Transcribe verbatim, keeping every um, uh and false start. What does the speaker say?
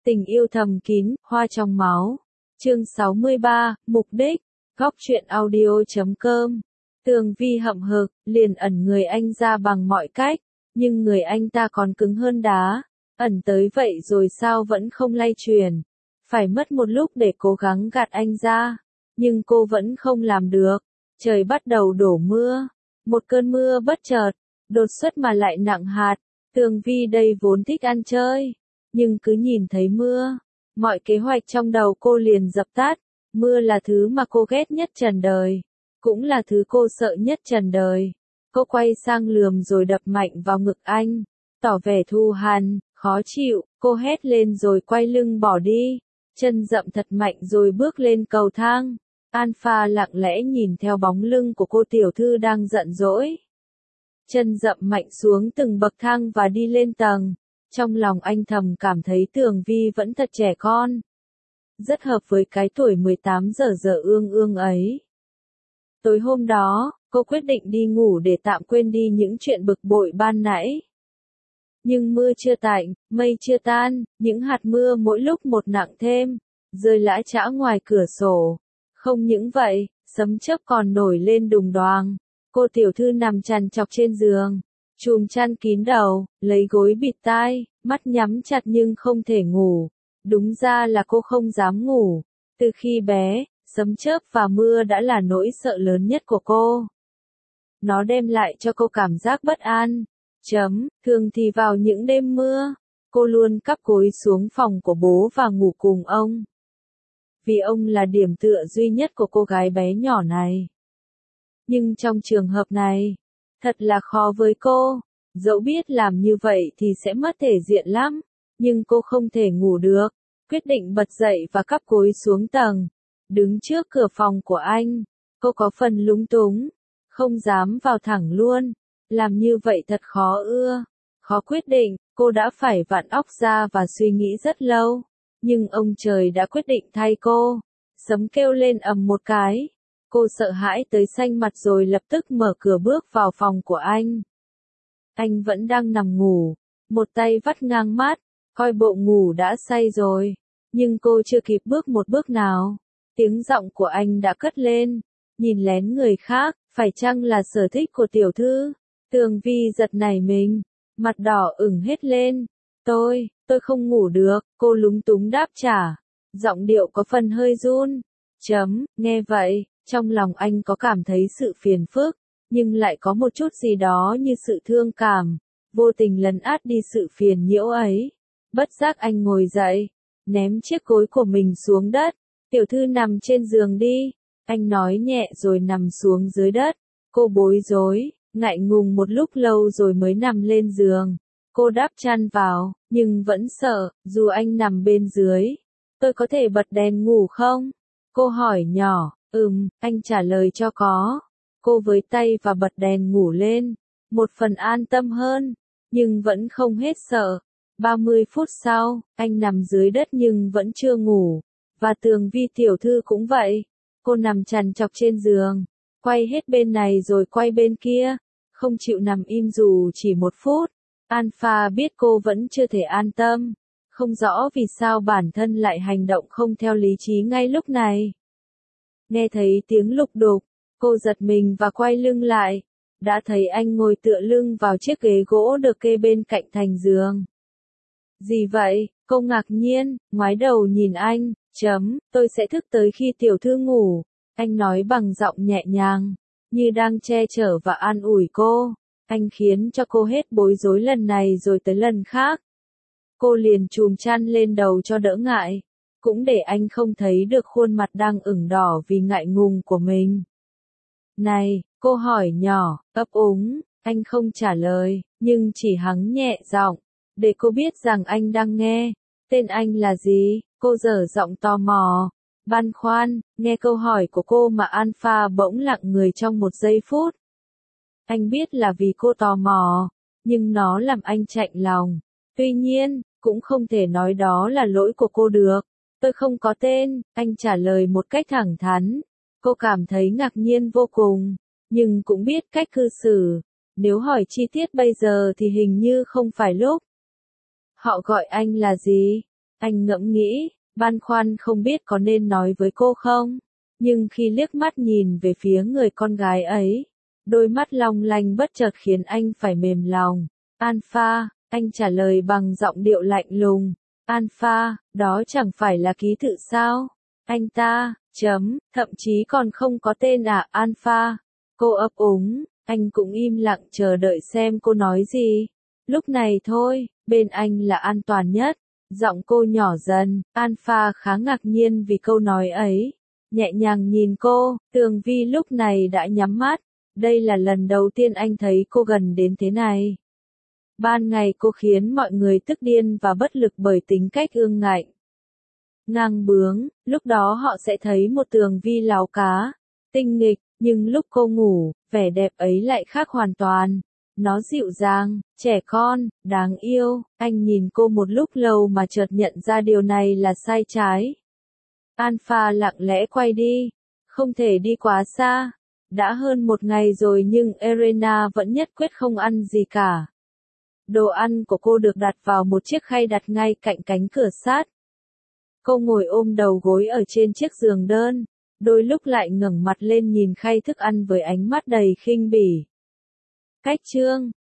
Tình yêu thầm kín, hoa trong máu. Chương sáu mươi ba, mục đích. Góc truyện audio chấm com. Tường Vi hậm hực, liền ẩn người anh ra bằng mọi cách, nhưng người anh ta còn cứng hơn đá. Ẩn tới vậy rồi sao vẫn không lay chuyển. Phải mất một lúc để cố gắng gạt anh ra, nhưng cô vẫn không làm được. Trời bắt đầu đổ mưa. Một cơn mưa bất chợt, đột xuất mà lại nặng hạt. Tường Vi đây vốn thích ăn chơi, nhưng cứ nhìn thấy mưa, mọi kế hoạch trong đầu cô liền dập tắt. Mưa là thứ mà cô ghét nhất trần đời, cũng là thứ cô sợ nhất trần đời. Cô quay sang lườm rồi đập mạnh vào ngực anh, tỏ vẻ thù hằn, khó chịu. Cô hét lên rồi quay lưng bỏ đi, chân dậm thật mạnh rồi bước lên cầu thang. Alpha lặng lẽ nhìn theo bóng lưng của cô tiểu thư đang giận dỗi. Chân dậm mạnh xuống từng bậc thang và đi lên tầng. Trong lòng anh thầm cảm thấy Tường Vi vẫn thật trẻ con. Rất hợp với cái tuổi mười tám giờ giờ ương ương ấy. Tối hôm đó, cô quyết định đi ngủ để tạm quên đi những chuyện bực bội ban nãy. Nhưng mưa chưa tạnh, mây chưa tan, những hạt mưa mỗi lúc một nặng thêm, rơi lã chã ngoài cửa sổ. Không những vậy, sấm chớp còn nổi lên đùng đoàng. Cô tiểu thư nằm trằn trọc trên giường, chùm chăn kín đầu, lấy gối bịt tai, mắt nhắm chặt nhưng không thể ngủ. Đúng ra là cô không dám ngủ. Từ khi bé, sấm chớp và mưa đã là nỗi sợ lớn nhất của cô. Nó đem lại cho cô cảm giác bất an. Chấm, thường thì vào những đêm mưa, cô luôn cắp cúi xuống phòng của bố và ngủ cùng ông. Vì ông là điểm tựa duy nhất của cô gái bé nhỏ này. Nhưng trong trường hợp này, thật là khó với cô. Dẫu biết làm như vậy thì sẽ mất thể diện lắm, nhưng cô không thể ngủ được. Quyết định bật dậy và cắp cúi xuống tầng. Đứng trước cửa phòng của anh, cô có phần lúng túng, không dám vào thẳng luôn. Làm như vậy thật khó ưa, khó quyết định. Cô đã phải vặn óc ra và suy nghĩ rất lâu. Nhưng ông trời đã quyết định thay cô. Sấm kêu lên ầm một cái. Cô sợ hãi tới xanh mặt rồi lập tức mở cửa bước vào phòng của anh. Anh vẫn đang nằm ngủ, một tay vắt ngang mắt, coi bộ ngủ đã say rồi. Nhưng cô chưa kịp bước một bước nào, tiếng giọng của anh đã cất lên. Nhìn lén người khác, phải chăng là sở thích của tiểu thư? Tường Vi giật nảy mình, mặt đỏ ửng hết lên. Tôi, tôi không ngủ được, cô lúng túng đáp trả. Giọng điệu có phần hơi run. Chấm, nghe vậy, trong lòng anh có cảm thấy sự phiền phức, nhưng lại có một chút gì đó như sự thương cảm, vô tình lấn át đi sự phiền nhiễu ấy. Bất giác anh ngồi dậy, ném chiếc gối của mình xuống đất. Tiểu thư nằm trên giường đi, anh nói nhẹ rồi nằm xuống dưới đất. Cô bối rối, ngại ngùng một lúc lâu rồi mới nằm lên giường. Cô đắp chăn vào, nhưng vẫn sợ, dù anh nằm bên dưới. Tôi có thể bật đèn ngủ không? Cô hỏi nhỏ. Ừm, anh trả lời cho có. Cô với tay và bật đèn ngủ lên. Một phần an tâm hơn, nhưng vẫn không hết sợ. ba mươi phút sau, anh nằm dưới đất nhưng vẫn chưa ngủ. Và Tường Vi tiểu thư cũng vậy. Cô nằm trằn trọc trên giường, quay hết bên này rồi quay bên kia, không chịu nằm im dù chỉ một phút. Alpha biết cô vẫn chưa thể an tâm, không rõ vì sao bản thân lại hành động không theo lý trí ngay lúc này. Nghe thấy tiếng lục đục, cô giật mình và quay lưng lại. Đã thấy anh ngồi tựa lưng vào chiếc ghế gỗ được kê bên cạnh thành giường. Gì vậy? Cô ngạc nhiên, ngoái đầu nhìn anh. Chấm, tôi sẽ thức tới khi tiểu thư ngủ. Anh nói bằng giọng nhẹ nhàng, như đang che chở và an ủi cô. Anh khiến cho cô hết bối rối lần này rồi tới lần khác. Cô liền chùm chăn lên đầu cho đỡ ngại, cũng để anh không thấy được khuôn mặt đang ửng đỏ vì ngại ngùng của mình. Này, cô hỏi nhỏ, ấp úng. Anh không trả lời, nhưng chỉ hắng nhẹ giọng, để cô biết rằng anh đang nghe. Tên anh là gì? Cô dở giọng tò mò, băn khoăn. Nghe câu hỏi của cô mà Alpha bỗng lặng người trong một giây phút. Anh biết là vì cô tò mò, nhưng nó làm anh chạnh lòng. Tuy nhiên, cũng không thể nói đó là lỗi của cô được. Tôi không có tên, anh trả lời một cách thẳng thắn. Cô cảm thấy ngạc nhiên vô cùng, nhưng cũng biết cách cư xử. Nếu hỏi chi tiết bây giờ thì hình như không phải lúc. Họ gọi anh là gì? Anh ngẫm nghĩ, băn khoăn không biết có nên nói với cô không, nhưng khi liếc mắt nhìn về phía người con gái ấy, đôi mắt long lanh bất chợt khiến anh phải mềm lòng. Alpha, anh trả lời bằng giọng điệu lạnh lùng. Alpha, đó chẳng phải là ký tự sao? Anh ta, chấm, thậm chí còn không có tên à, Alpha. Cô ấp úng, anh cũng im lặng chờ đợi xem cô nói gì. Lúc này thôi, bên anh là an toàn nhất. Giọng cô nhỏ dần, Alpha khá ngạc nhiên vì câu nói ấy. Nhẹ nhàng nhìn cô, Tường Vi lúc này đã nhắm mắt. Đây là lần đầu tiên anh thấy cô gần đến thế này. Ban ngày cô khiến mọi người tức điên và bất lực bởi tính cách ương ngạnh, ngang bướng, lúc đó họ sẽ thấy một Tường Vi láo cá, tinh nghịch, nhưng lúc cô ngủ, vẻ đẹp ấy lại khác hoàn toàn. Nó dịu dàng, trẻ con, đáng yêu. Anh nhìn cô một lúc lâu mà chợt nhận ra điều này là sai trái. Alpha lặng lẽ quay đi, không thể đi quá xa. Đã hơn một ngày rồi nhưng Elena vẫn nhất quyết không ăn gì cả. Đồ ăn của cô được đặt vào một chiếc khay đặt ngay cạnh cánh cửa sát. Cô ngồi ôm đầu gối ở trên chiếc giường đơn, đôi lúc lại ngẩng mặt lên nhìn khay thức ăn với ánh mắt đầy khinh bỉ. Cách chương